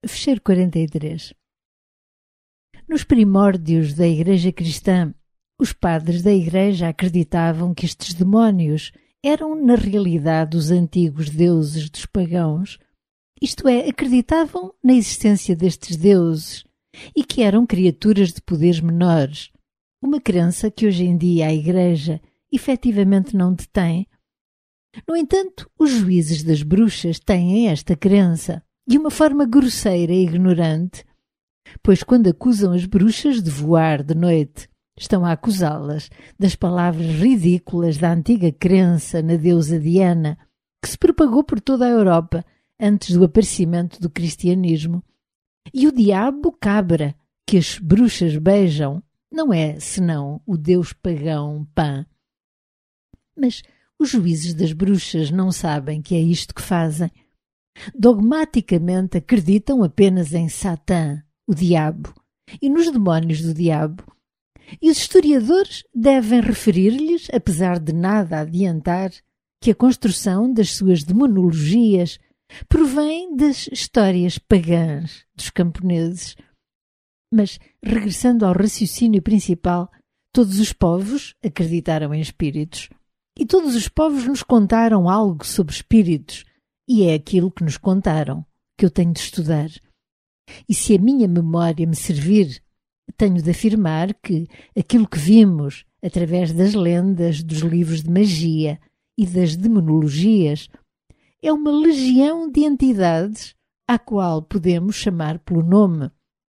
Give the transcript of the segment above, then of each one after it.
Fecheiro 43. Nos primórdios da Igreja Cristã, os padres da Igreja acreditavam que estes demónios eram, na realidade, os antigos deuses dos pagãos, isto é, acreditavam na existência destes deuses e que eram criaturas de poderes menores, uma crença que hoje em dia a Igreja efetivamente não detém. No entanto, os juízes das bruxas têm esta crença de uma forma grosseira e ignorante, pois quando acusam as bruxas de voar de noite, estão a acusá-las das palavras ridículas da antiga crença na deusa Diana, que se propagou por toda a Europa antes do aparecimento do cristianismo. E o diabo cabra, que as bruxas beijam, não é senão o deus pagão Pan. Mas os juízes das bruxas não sabem que é isto que fazem. Dogmaticamente acreditam apenas em Satã, o diabo, e nos demónios do diabo. E os historiadores devem referir-lhes, apesar de nada adiantar, que a construção das suas demonologias provém das histórias pagãs dos camponeses. Mas, regressando ao raciocínio principal, todos os povos acreditaram em espíritos. E todos os povos nos contaram algo sobre espíritos, e é aquilo que nos contaram, que eu tenho de estudar. E se a minha memória me servir, tenho de afirmar que aquilo que vimos através das lendas, dos livros de magia e das demonologias é uma legião de entidades à qual podemos chamar pelo nome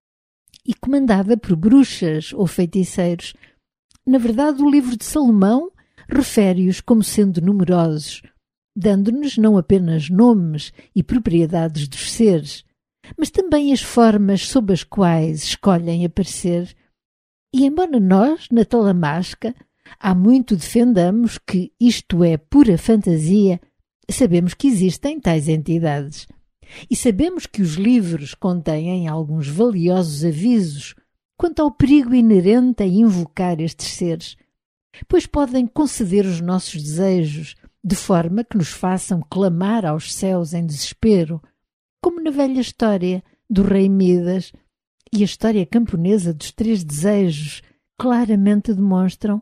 e comandada por bruxas ou feiticeiros. Na verdade, o livro de Salomão refere-os como sendo numerosos, dando-nos não apenas nomes e propriedades dos seres, mas também as formas sob as quais escolhem aparecer. E embora nós, na Talamasca, há muito defendamos que isto é pura fantasia, sabemos que existem tais entidades. E sabemos que os livros contêm alguns valiosos avisos quanto ao perigo inerente a invocar estes seres, pois podem conceder os nossos desejos de forma que nos façam clamar aos céus em desespero, como na velha história do rei Midas, e a história camponesa dos 3 desejos claramente demonstram.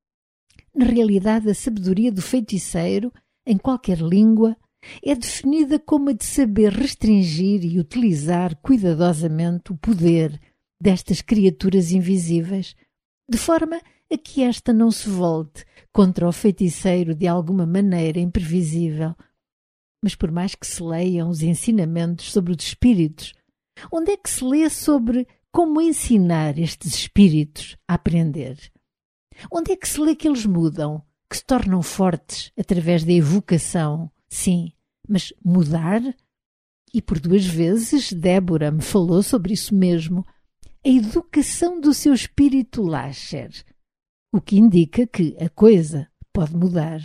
Na realidade, a sabedoria do feiticeiro, em qualquer língua, é definida como a de saber restringir e utilizar cuidadosamente o poder destas criaturas invisíveis, de forma a que esta não se volte contra o feiticeiro de alguma maneira imprevisível. Mas por mais que se leiam os ensinamentos sobre os espíritos, onde é que se lê sobre como ensinar estes espíritos a aprender? Onde é que se lê que eles mudam, que se tornam fortes através da evocação? Sim, mas mudar? E por 2 vezes Débora me falou sobre isso mesmo, a educação do seu espírito Lasher, o que indica que a coisa pode mudar.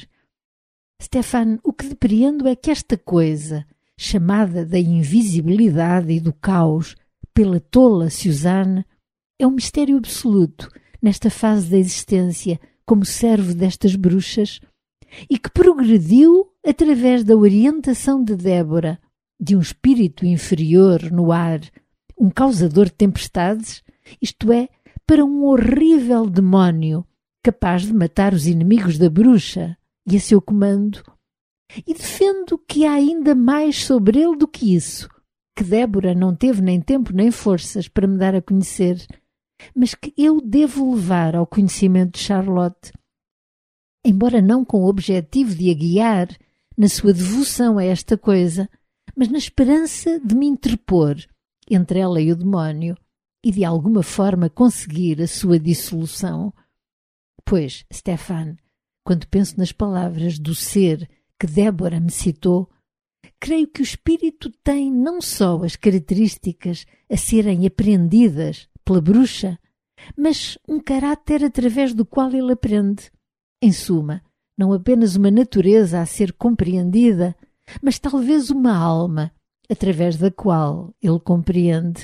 Stefan, o que depreendo é que esta coisa, chamada da invisibilidade e do caos pela tola Suzanne, é um mistério absoluto nesta fase da existência como servo destas bruxas e que progrediu através da orientação de Débora, de um espírito inferior no ar, um causador de tempestades, isto é, para um horrível demónio capaz de matar os inimigos da bruxa e a seu comando. E defendo que há ainda mais sobre ele do que isso, que Débora não teve nem tempo nem forças para me dar a conhecer, mas que eu devo levar ao conhecimento de Charlotte, embora não com o objetivo de a guiar na sua devoção a esta coisa, mas na esperança de me interpor entre ela e o demónio e de alguma forma conseguir a sua dissolução. Pois, Stefan, quando penso nas palavras do ser que Débora me citou, creio que o espírito tem não só as características a serem aprendidas pela bruxa, mas um caráter através do qual ele aprende. Em suma, não apenas uma natureza a ser compreendida, mas talvez uma alma através da qual ele compreende.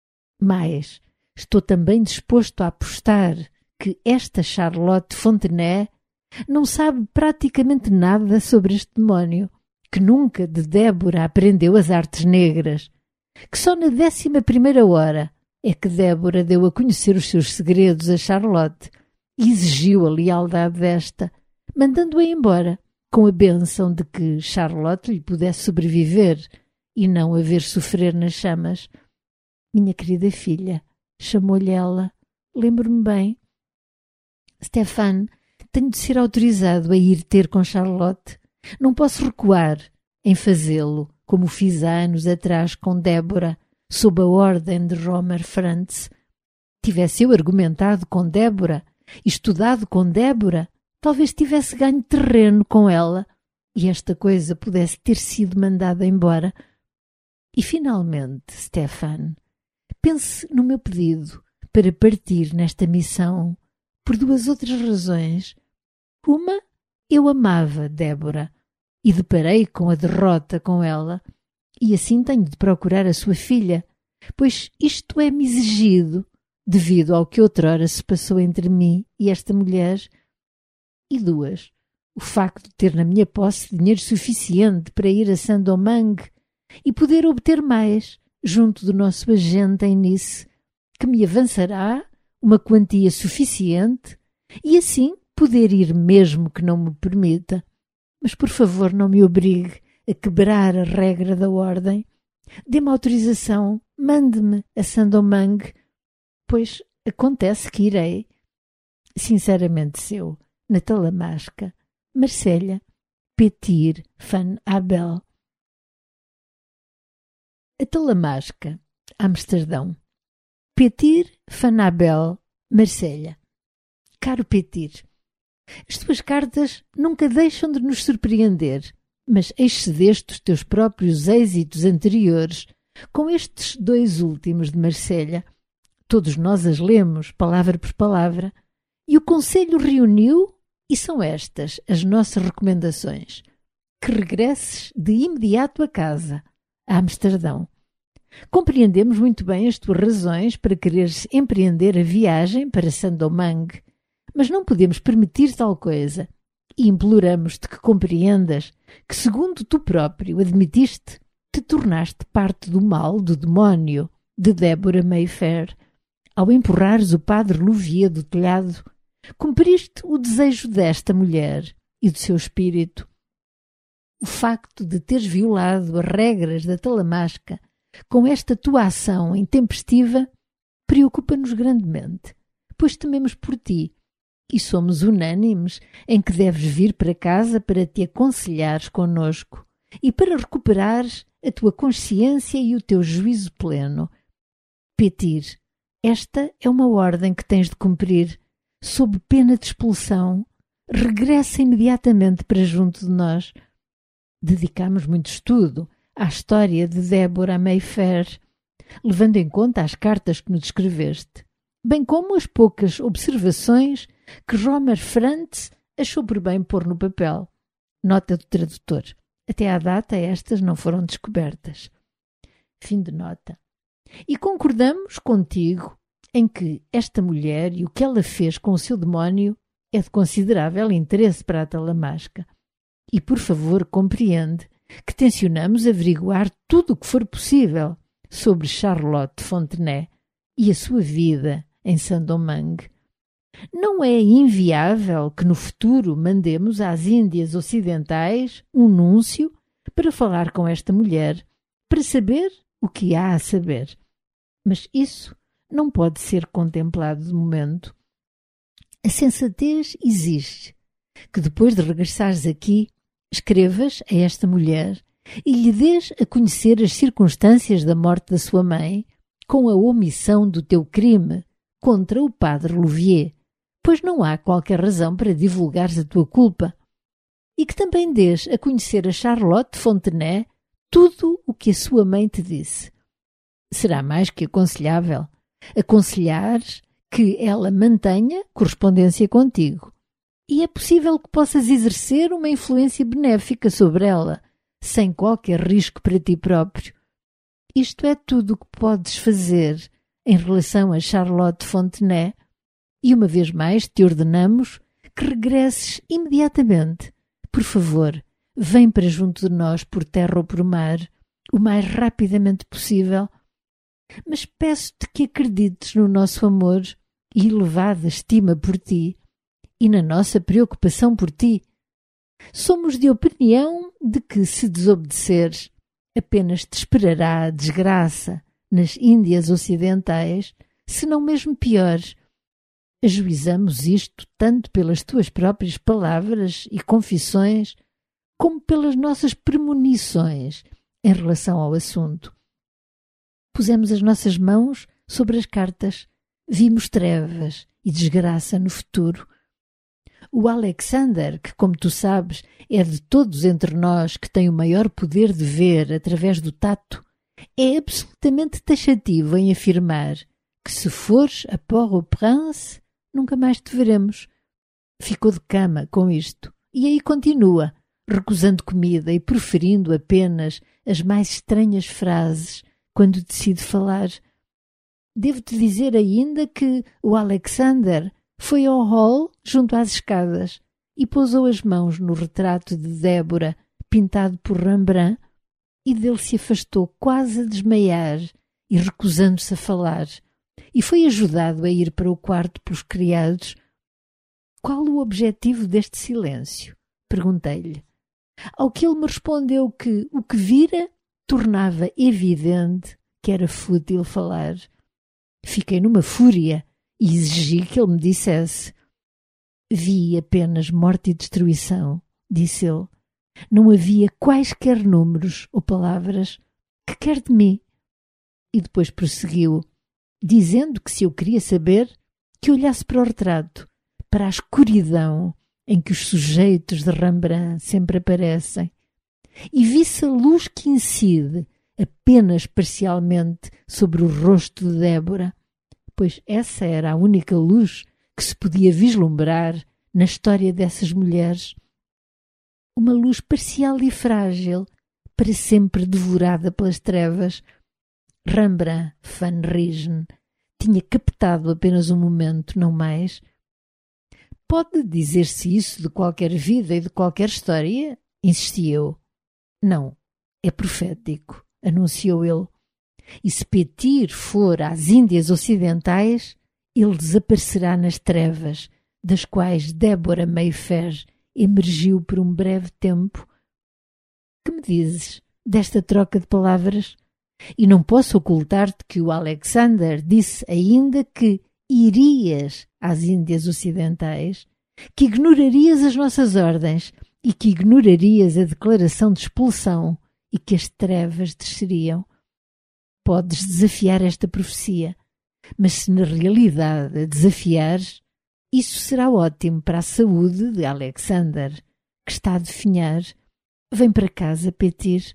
Mas estou também disposto a apostar que esta Charlotte Fontenay não sabe praticamente nada sobre este demónio, que nunca de Débora aprendeu as artes negras, que só na 11ª hora é que Débora deu a conhecer os seus segredos a Charlotte e exigiu a lealdade desta, mandando-a embora, com a bênção de que Charlotte lhe pudesse sobreviver e não a ver sofrer nas chamas. Minha querida filha, chamou-lhe ela, lembro-me bem. Stefan, tenho de ser autorizado a ir ter com Charlotte. Não posso recuar em fazê-lo, como fiz há anos atrás com Débora, sob a ordem de Romer Franz. Tivesse eu argumentado com Débora, estudado com Débora, talvez tivesse ganho terreno com ela e esta coisa pudesse ter sido mandada embora. E finalmente, Stefan, pense no meu pedido para partir nesta missão por 2 outras razões. Uma, eu amava Débora e deparei com a derrota com ela, e assim tenho de procurar a sua filha, pois isto é-me exigido devido ao que outrora se passou entre mim e esta mulher. E 2, o facto de ter na minha posse dinheiro suficiente para ir a Saint-Domingue e poder obter mais junto do nosso agente em Nice, que me avançará uma quantia suficiente e assim poder ir mesmo que não me permita. Mas por favor não me obrigue a quebrar a regra da ordem. Dê-me autorização, mande-me a Saint-Domingue, pois acontece que irei. Sinceramente seu, na Talamasca, Marselha, Petir van Abel. A Talamasca, Amsterdão. Petir van Abel, Marselha. Caro Petir, as tuas cartas nunca deixam de nos surpreender, mas excedeste os teus próprios êxitos anteriores com estes 2 últimos de Marselha. Todos nós as lemos, palavra por palavra, e o Conselho reuniu, e são estas as nossas recomendações: que regresses de imediato a casa, a Amsterdão. Compreendemos muito bem as tuas razões para quereres empreender a viagem para Saint-Domingue, mas não podemos permitir tal coisa e imploramos-te que compreendas que, segundo tu próprio admitiste, te tornaste parte do mal do demónio de Débora Mayfair. Ao empurrares o padre Louvier do telhado, cumpriste o desejo desta mulher e do seu espírito. O facto de teres violado as regras da Talamasca com esta tua ação intempestiva preocupa-nos grandemente, pois tememos por ti e somos unânimes em que deves vir para casa para te aconselhares connosco e para recuperares a tua consciência e o teu juízo pleno. Petir, esta é uma ordem que tens de cumprir. Sob pena de expulsão, regressa imediatamente para junto de nós. Dedicamos muito estudo à história de Débora Mayfair, levando em conta as cartas que nos escreveste, bem como as poucas observações que Romer Franz achou por bem pôr no papel. Nota do tradutor. Até à data estas não foram descobertas. Fim de nota. E concordamos contigo em que esta mulher e o que ela fez com o seu demónio é de considerável interesse para a Talamasca. E, por favor, compreende que tencionamos averiguar tudo o que for possível sobre Charlotte Fontenay e a sua vida em Saint-Domingue. Não é inviável que no futuro mandemos às Índias Ocidentais um núncio para falar com esta mulher, para saber o que há a saber. Mas isso não pode ser contemplado de momento. A sensatez exige que depois de regressares aqui, escrevas a esta mulher e lhe dês a conhecer as circunstâncias da morte da sua mãe com a omissão do teu crime contra o padre Louvier, pois não há qualquer razão para divulgares a tua culpa, e que também dês a conhecer a Charlotte Fontenay tudo o que a sua mãe te disse. Será mais que aconselhável aconselhares que ela mantenha correspondência contigo. E é possível que possas exercer uma influência benéfica sobre ela, sem qualquer risco para ti próprio. Isto é tudo o que podes fazer em relação a Charlotte Fontenay, e uma vez mais te ordenamos que regresses imediatamente. Por favor, vem para junto de nós por terra ou por mar. o mais rapidamente possível, mas peço-te que acredites no nosso amor e elevada estima por ti e na nossa preocupação por ti. Somos de opinião de que, se desobedeceres, apenas te esperará a desgraça nas Índias Ocidentais, se não mesmo piores. Ajuizamos isto tanto pelas tuas próprias palavras e confissões, como pelas nossas premonições em relação ao assunto. Pusemos as nossas mãos sobre as cartas, vimos trevas e desgraça no futuro. O Alexander, que, como tu sabes, é de todos entre nós que tem o maior poder de ver através do tato, é absolutamente taxativo em afirmar que, se fores a Port-au-Prince, nunca mais te veremos. Ficou de cama com isto e aí continua, recusando comida e proferindo apenas as mais estranhas frases quando decide falar. Devo-te dizer ainda que o Alexander foi ao hall junto às escadas e pousou as mãos no retrato de Débora, pintado por Rembrandt, e dele se afastou quase a desmaiar e recusando-se a falar, e foi ajudado a ir para o quarto pelos criados. Qual o objetivo deste silêncio? Perguntei-lhe. Ao que ele me respondeu que o que vira tornava evidente que era fútil falar. Fiquei numa fúria e exigi que ele me dissesse. Vi apenas morte e destruição, disse ele. Não havia quaisquer números ou palavras. Que quer de mim? E depois prosseguiu, dizendo que se eu queria saber, que olhasse para o retrato, para a escuridão em que os sujeitos de Rembrandt sempre aparecem, e visse a luz que incide apenas parcialmente sobre o rosto de Débora, pois essa era a única luz que se podia vislumbrar na história dessas mulheres. Uma luz parcial e frágil, para sempre devorada pelas trevas. Rembrandt van Rijn tinha captado apenas um momento, não mais. Pode dizer-se isso de qualquer vida e de qualquer história? Insisti eu. Não, é profético, anunciou ele. E se Petir for às Índias Ocidentais, ele desaparecerá nas trevas, das quais Débora Mayfair emergiu por um breve tempo. Que me dizes desta troca de palavras? E não posso ocultar-te que o Alexander disse ainda que irias às Índias Ocidentais, que ignorarias as nossas ordens e que ignorarias a declaração de expulsão e que as trevas desceriam. Podes desafiar esta profecia, mas se na realidade a desafiares, isso será ótimo para a saúde de Alexander, que está a definhar. Vem para casa, Petir.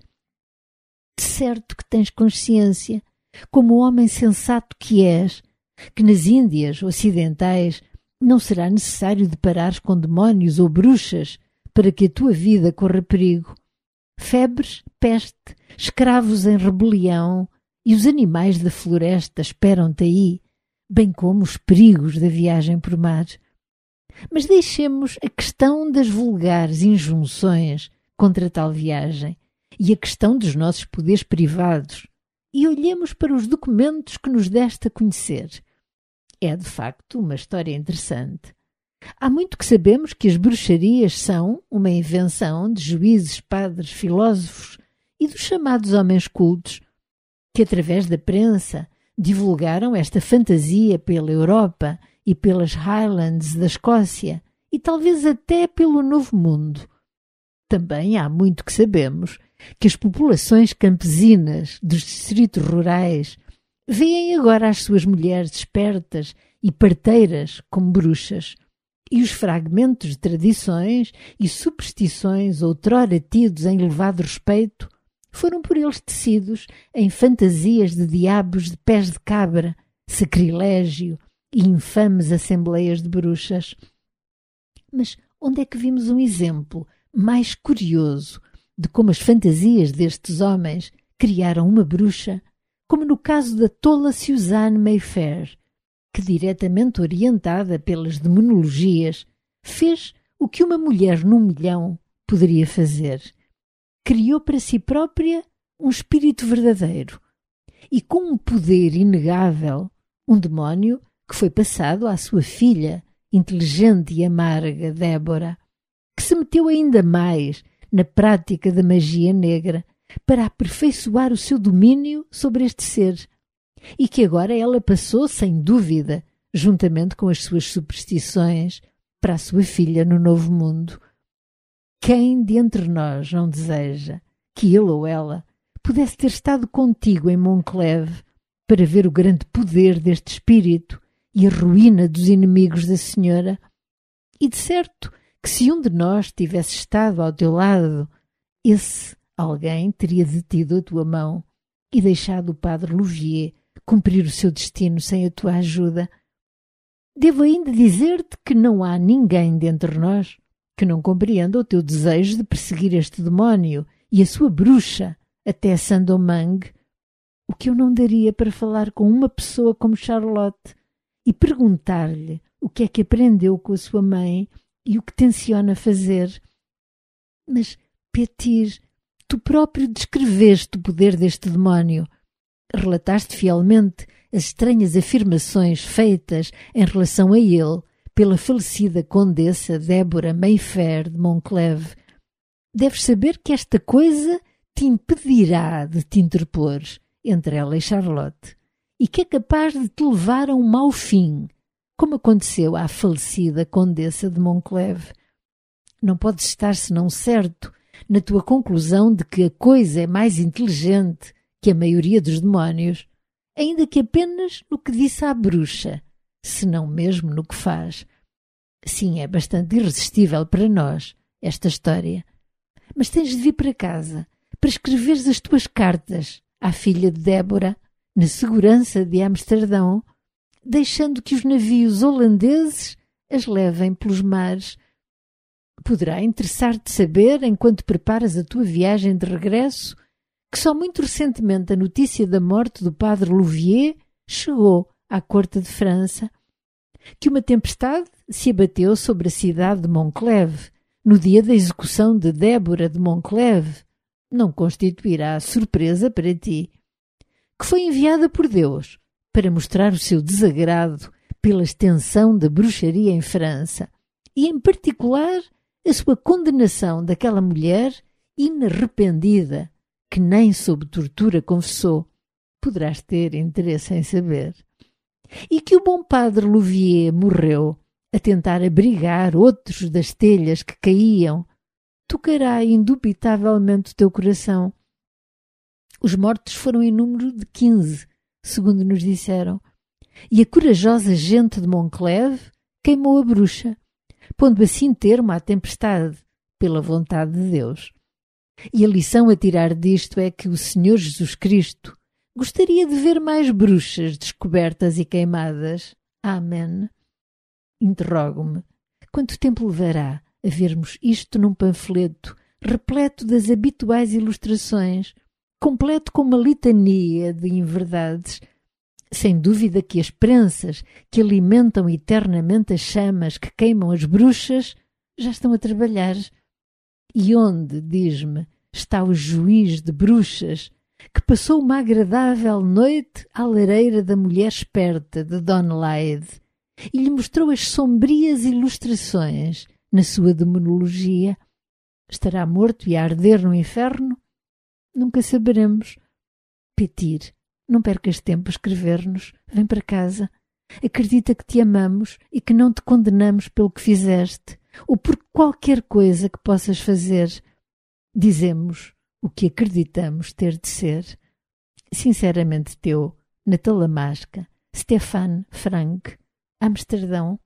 De certo que tens consciência, como homem sensato que és, que nas Índias Ocidentais não será necessário deparares com demónios ou bruxas para que a tua vida corra perigo. Febres, peste, escravos em rebelião e os animais da floresta esperam-te aí, bem como os perigos da viagem por mar. Mas deixemos a questão das vulgares injunções contra tal viagem e a questão dos nossos poderes privados e olhemos para os documentos que nos deste a conhecer. É, de facto, uma história interessante. Há muito que sabemos que as bruxarias são uma invenção de juízes, padres, filósofos e dos chamados homens cultos, que através da prensa divulgaram esta fantasia pela Europa e pelas Highlands da Escócia e talvez até pelo Novo Mundo. Também há muito que sabemos que as populações campesinas dos distritos rurais veem agora as suas mulheres espertas e parteiras como bruxas, e os fragmentos de tradições e superstições outrora tidos em elevado respeito foram por eles tecidos em fantasias de diabos de pés de cabra, sacrilégio e infames assembleias de bruxas. Mas onde é que vimos um exemplo mais curioso de como as fantasias destes homens criaram uma bruxa, como no caso da tola Suzanne Mayfair, que, diretamente orientada pelas demonologias, fez o que uma mulher num milhão poderia fazer. Criou para si própria um espírito verdadeiro e com um poder inegável, um demónio que foi passado à sua filha, inteligente e amarga Débora, que se meteu ainda mais na prática da magia negra para aperfeiçoar o seu domínio sobre este ser, e que agora ela passou, sem dúvida, juntamente com as suas superstições, para a sua filha no novo mundo. Quem de entre nós não deseja que ele ou ela pudesse ter estado contigo em Moncleve para ver o grande poder deste espírito e a ruína dos inimigos da senhora? E de certo que se um de nós tivesse estado ao teu lado, esse alguém teria detido a tua mão e deixado o padre Louvier cumprir o seu destino sem a tua ajuda. Devo ainda dizer-te que não há ninguém dentre nós que não compreenda o teu desejo de perseguir este demónio e a sua bruxa até Saint-Domingue, o que eu não daria para falar com uma pessoa como Charlotte e perguntar-lhe o que é que aprendeu com a sua mãe e o que tenciona fazer. Mas, Petir, tu próprio descreveste o poder deste demónio. Relataste fielmente as estranhas afirmações feitas em relação a ele pela falecida condessa Débora Mayfair de Moncleve. Deves saber que esta coisa te impedirá de te interpor entre ela e Charlotte, e que é capaz de te levar a um mau fim, como aconteceu à falecida condessa de Moncleve. Não podes estar senão certo na tua conclusão de que a coisa é mais inteligente que a maioria dos demónios, ainda que apenas no que disse à bruxa, se não mesmo no que faz. Sim, é bastante irresistível para nós, esta história. Mas tens de vir para casa, para escreveres as tuas cartas à filha de Débora, na segurança de Amsterdão, deixando que os navios holandeses as levem pelos mares. Poderá interessar-te saber, enquanto preparas a tua viagem de regresso, que só muito recentemente a notícia da morte do padre Louvier chegou à corte de França, que uma tempestade se abateu sobre a cidade de Moncleve no dia da execução de Débora de Moncleve, não constituirá surpresa para ti, que foi enviada por Deus para mostrar o seu desagrado pela extensão da bruxaria em França e, em particular, a sua condenação daquela mulher inarrependida que nem sob tortura confessou. Poderás ter interesse em saber. E que o bom padre Louvier morreu a tentar abrigar outros das telhas que caíam, tocará indubitavelmente o teu coração. Os mortos foram em número de 15, segundo nos disseram, e a corajosa gente de Moncleve queimou a bruxa, pondo assim termo à tempestade, pela vontade de Deus. E a lição a tirar disto é que o Senhor Jesus Cristo gostaria de ver mais bruxas descobertas e queimadas. Amém. Interrogo-me, quanto tempo levará a vermos isto num panfleto repleto das habituais ilustrações, completo com uma litania de inverdades? Sem dúvida que as prensas que alimentam eternamente as chamas que queimam as bruxas já estão a trabalhar. E onde, diz-me, está o juiz de bruxas que passou uma agradável noite à lareira da mulher esperta de Donelade e lhe mostrou as sombrias ilustrações na sua demonologia? Estará morto e a arder no inferno? Nunca saberemos. Petir, não percas tempo a escrever-nos. Vem para casa. Acredita que te amamos e que não te condenamos pelo que fizeste ou por qualquer coisa que possas fazer. Dizemos o que acreditamos ter de ser. Sinceramente teu, na Talamasca, Stefan Frank, Amsterdão.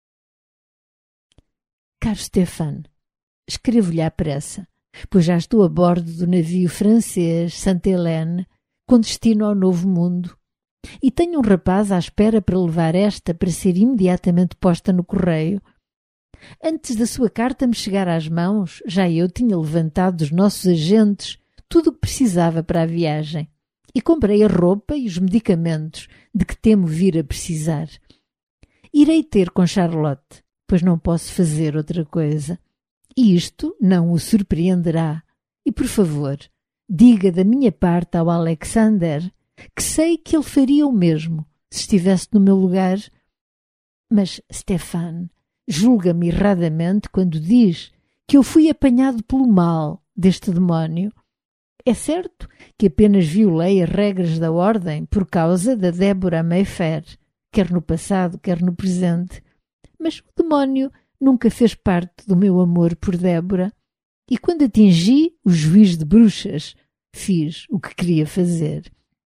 Caro Stefan, escrevo-lhe à pressa, pois já estou a bordo do navio francês Sainte-Hélène, com destino ao Novo Mundo, e tenho um rapaz à espera para levar esta para ser imediatamente posta no correio. Antes da sua carta me chegar às mãos, já eu tinha levantado dos nossos agentes tudo o que precisava para a viagem e comprei a roupa e os medicamentos de que temo vir a precisar. Irei ter com Charlotte, pois não posso fazer outra coisa. E isto não o surpreenderá. E, por favor, diga da minha parte ao Alexander que sei que ele faria o mesmo se estivesse no meu lugar. Mas Stefan julga-me erradamente quando diz que eu fui apanhado pelo mal deste demónio. É certo que apenas violei as regras da ordem por causa da Deborah Mayfair, quer no passado, quer no presente. Mas o demónio nunca fez parte do meu amor por Deborah, e quando atingi o juiz de bruxas, fiz o que queria fazer.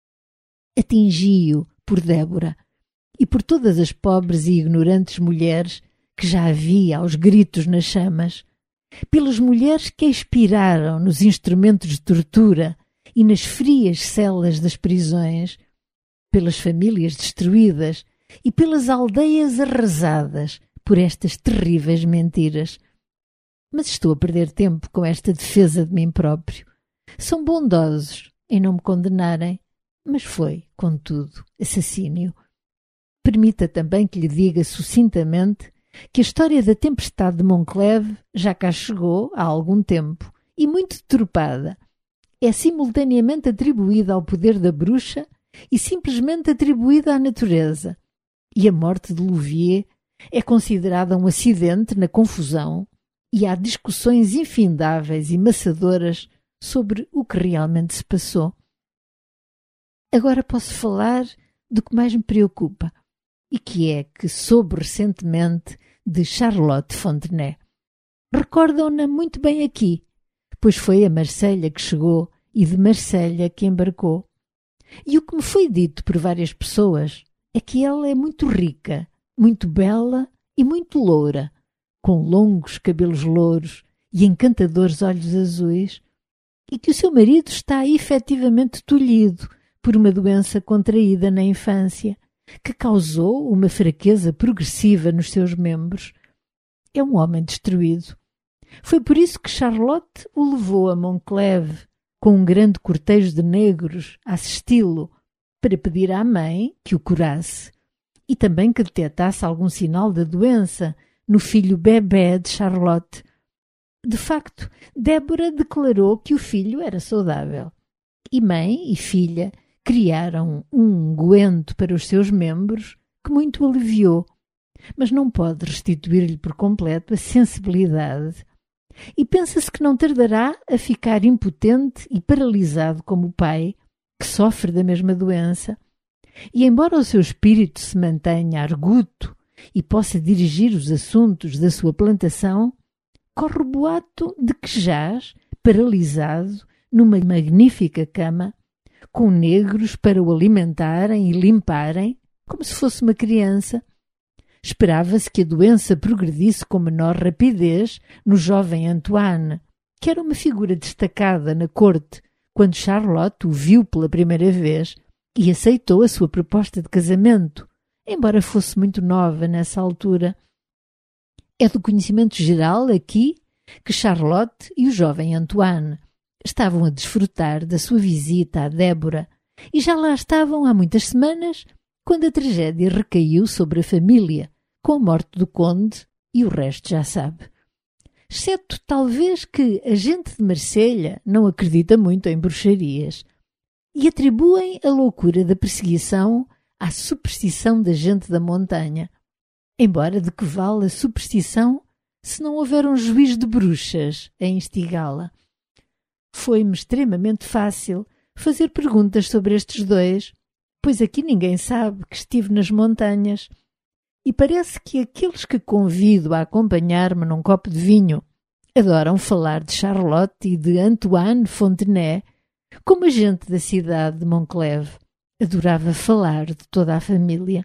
Atingi-o por Deborah e por todas as pobres e ignorantes mulheres que já havia aos gritos nas chamas, pelas mulheres que expiraram nos instrumentos de tortura e nas frias celas das prisões, pelas famílias destruídas e pelas aldeias arrasadas por estas terríveis mentiras. Mas estou a perder tempo com esta defesa de mim próprio. São bondosos em não me condenarem, mas foi, contudo, assassínio. Permita também que lhe diga sucintamente que a história da tempestade de Moncleve já cá chegou há algum tempo e muito deturpada. É simultaneamente atribuída ao poder da bruxa e simplesmente atribuída à natureza. E a morte de Louviers é considerada um acidente na confusão e há discussões infindáveis e maçadoras sobre o que realmente se passou. Agora posso falar do que mais me preocupa, e que é que soube recentemente de Charlotte Fontenay. Recordam-na muito bem aqui, pois foi a Marselha que chegou e de Marselha que embarcou. E o que me foi dito por várias pessoas é que ela é muito rica, muito bela e muito loura, com longos cabelos louros e encantadores olhos azuis, e que o seu marido está efetivamente tolhido por uma doença contraída na infância, que causou uma fraqueza progressiva nos seus membros. É um homem destruído. Foi por isso que Charlotte o levou a Moncleve, com um grande cortejo de negros a assisti-lo, para pedir à mãe que o curasse, e também que detectasse algum sinal da doença no filho bebé de Charlotte. De facto, Deborah declarou que o filho era saudável, e mãe e filha criaram um unguento para os seus membros que muito aliviou, mas não pode restituir-lhe por completo a sensibilidade. E pensa-se que não tardará a ficar impotente e paralisado como o pai, que sofre da mesma doença. E embora o seu espírito se mantenha arguto e possa dirigir os assuntos da sua plantação, corre o boato de que jaz, paralisado, numa magnífica cama, com negros para o alimentarem e limparem, como se fosse uma criança. Esperava-se que a doença progredisse com menor rapidez no jovem Antoine, que era uma figura destacada na corte quando Charlotte o viu pela primeira vez e aceitou a sua proposta de casamento, embora fosse muito nova nessa altura. É do conhecimento geral aqui que Charlotte e o jovem Antoine estavam a desfrutar da sua visita a Deborah e já lá estavam há muitas semanas quando a tragédia recaiu sobre a família, com a morte do conde, e o resto já sabe. Exceto talvez que a gente de Marselha não acredita muito em bruxarias e atribuem a loucura da perseguição à superstição da gente da montanha. Embora de que vale a superstição se não houver um juiz de bruxas a instigá-la? Foi-me extremamente fácil fazer perguntas sobre estes dois, pois aqui ninguém sabe que estive nas montanhas, e parece que aqueles que convido a acompanhar-me num copo de vinho adoram falar de Charlotte e de Antoine Fontenay, como a gente da cidade de Moncleve adorava falar de toda a família.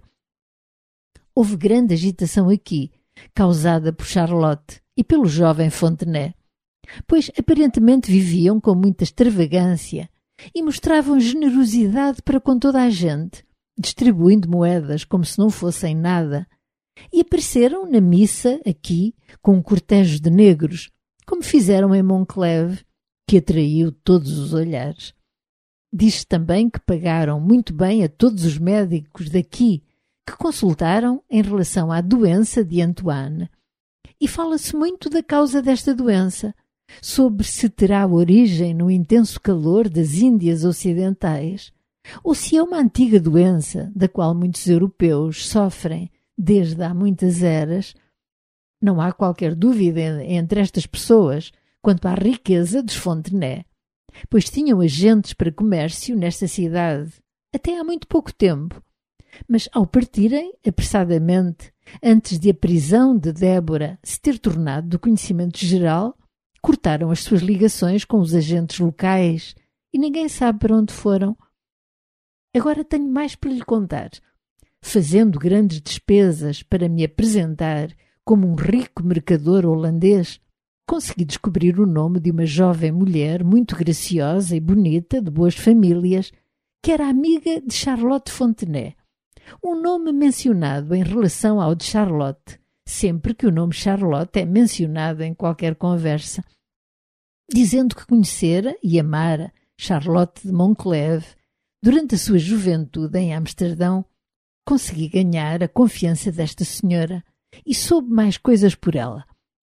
Houve grande agitação aqui, causada por Charlotte e pelo jovem Fontenay, pois aparentemente viviam com muita extravagância e mostravam generosidade para com toda a gente, distribuindo moedas como se não fossem nada, e apareceram na missa aqui com um cortejo de negros, como fizeram em Moncleve, que atraiu todos os olhares. Diz-se também que pagaram muito bem a todos os médicos daqui que consultaram em relação à doença de Antoine. E fala-se muito da causa desta doença, sobre se terá origem no intenso calor das Índias Ocidentais, ou se é uma antiga doença da qual muitos europeus sofrem desde há muitas eras. Não há qualquer dúvida entre estas pessoas quanto à riqueza dos Fontenay, pois tinham agentes para comércio nesta cidade até há muito pouco tempo, mas ao partirem apressadamente, antes de a prisão de Débora se ter tornado do conhecimento geral, cortaram as suas ligações com os agentes locais e ninguém sabe para onde foram. Agora tenho mais para lhe contar. Fazendo grandes despesas para me apresentar como um rico mercador holandês, consegui descobrir o nome de uma jovem mulher muito graciosa e bonita, de boas famílias, que era amiga de Charlotte Fontenay. Um nome mencionado em relação ao de Charlotte, sempre que o nome Charlotte é mencionado em qualquer conversa. Dizendo que conhecera e amara Charlotte de Moncleve durante a sua juventude em Amsterdão, consegui ganhar a confiança desta senhora e soube mais coisas por ela.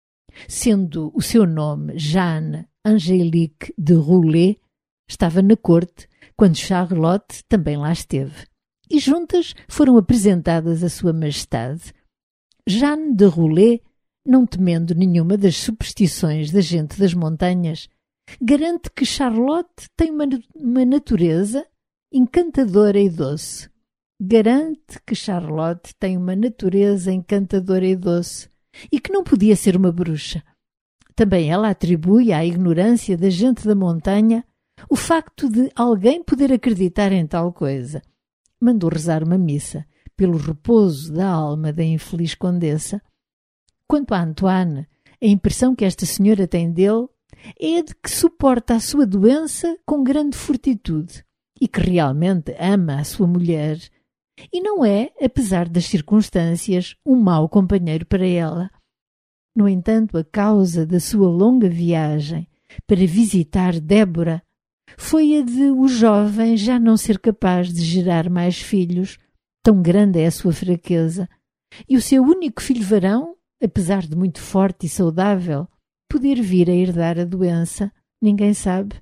Sendo o seu nome Jeanne Angélique de Roulet, estava na corte quando Charlotte também lá esteve, e juntas foram apresentadas a sua majestade. Jeanne de Roulet, não temendo nenhuma das superstições da gente das montanhas, garante que Charlotte tem uma natureza encantadora e doce. Garante que Charlotte tem uma natureza encantadora e doce e que não podia ser uma bruxa. Também ela atribui à ignorância da gente da montanha o facto de alguém poder acreditar em tal coisa. Mandou rezar uma missa pelo repouso da alma da infeliz condessa. Quanto a Antoine, a impressão que esta senhora tem dele é a de que suporta a sua doença com grande fortitude e que realmente ama a sua mulher e não é, apesar das circunstâncias, um mau companheiro para ela. No entanto, a causa da sua longa viagem para visitar Débora foi a de o jovem já não ser capaz de gerar mais filhos, tão grande é a sua fraqueza, e o seu único filho varão, apesar de muito forte e saudável, poder vir a herdar a doença, ninguém sabe.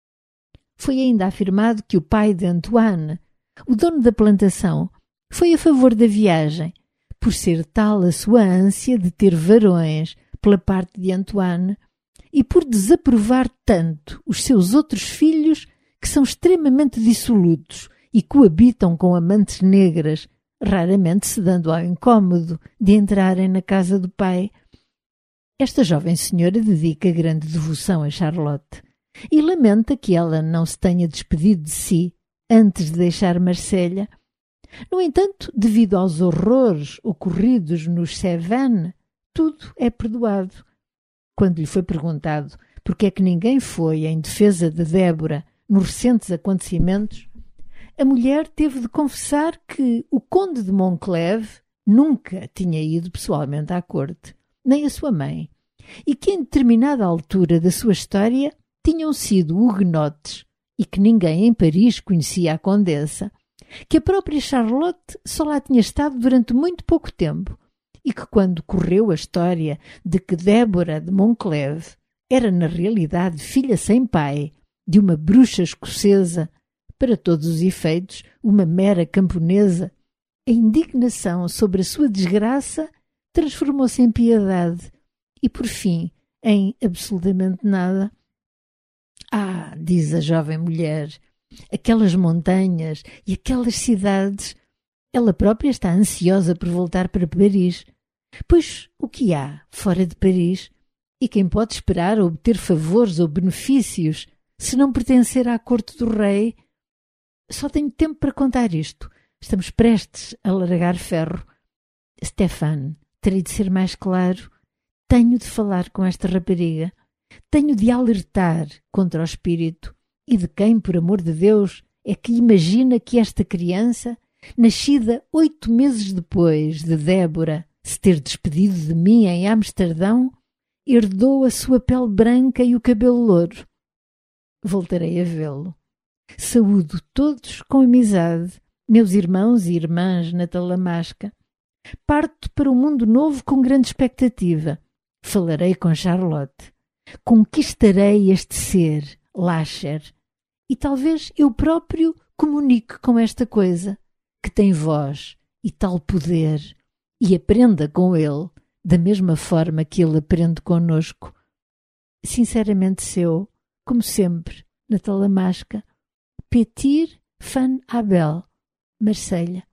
Foi ainda afirmado que o pai de Antoine, o dono da plantação, foi a favor da viagem, por ser tal a sua ânsia de ter varões pela parte de Antoine e por desaprovar tanto os seus outros filhos que são extremamente dissolutos e coabitam com amantes negras, raramente se dando ao incômodo de entrarem na casa do pai. Esta jovem senhora dedica grande devoção a Charlotte e lamenta que ela não se tenha despedido de si antes de deixar Marselha. No entanto, devido aos horrores ocorridos nos Cévennes, tudo é perdoado. Quando lhe foi perguntado por que é que ninguém foi em defesa de Débora nos recentes acontecimentos, a mulher teve de confessar que o conde de Moncleve nunca tinha ido pessoalmente à corte, nem a sua mãe, e que em determinada altura da sua história tinham sido huguenotes e que ninguém em Paris conhecia a condessa, que a própria Charlotte só lá tinha estado durante muito pouco tempo e que quando correu a história de que Débora de Moncleve era na realidade filha sem pai de uma bruxa escocesa, para todos os efeitos uma mera camponesa, a indignação sobre a sua desgraça transformou-se em piedade e, por fim, em absolutamente nada. Ah, diz a jovem mulher, aquelas montanhas e aquelas cidades. Ela própria está ansiosa por voltar para Paris. Pois o que há fora de Paris? E quem pode esperar obter favores ou benefícios se não pertencer à corte do rei? Só tenho tempo para contar isto. Estamos prestes a largar ferro. Stéphane, terei de ser mais claro. Tenho de falar com esta rapariga. Tenho de alertar contra o espírito. E de quem, por amor de Deus, é que imagina que esta criança, nascida 8 meses depois de Débora se ter despedido de mim em Amsterdão, herdou a sua pele branca e o cabelo louro? Voltarei a vê-lo. Saúdo todos com amizade, meus irmãos e irmãs na Talamasca. Parto para um mundo novo com grande expectativa. Falarei com Charlotte. Conquistarei este ser, Lasher, e talvez eu próprio comunique com esta coisa, que tem voz e tal poder, e aprenda com ele, da mesma forma que ele aprende conosco. Sinceramente seu, como sempre, na Talamasca, Petir Van Abel, Marselha.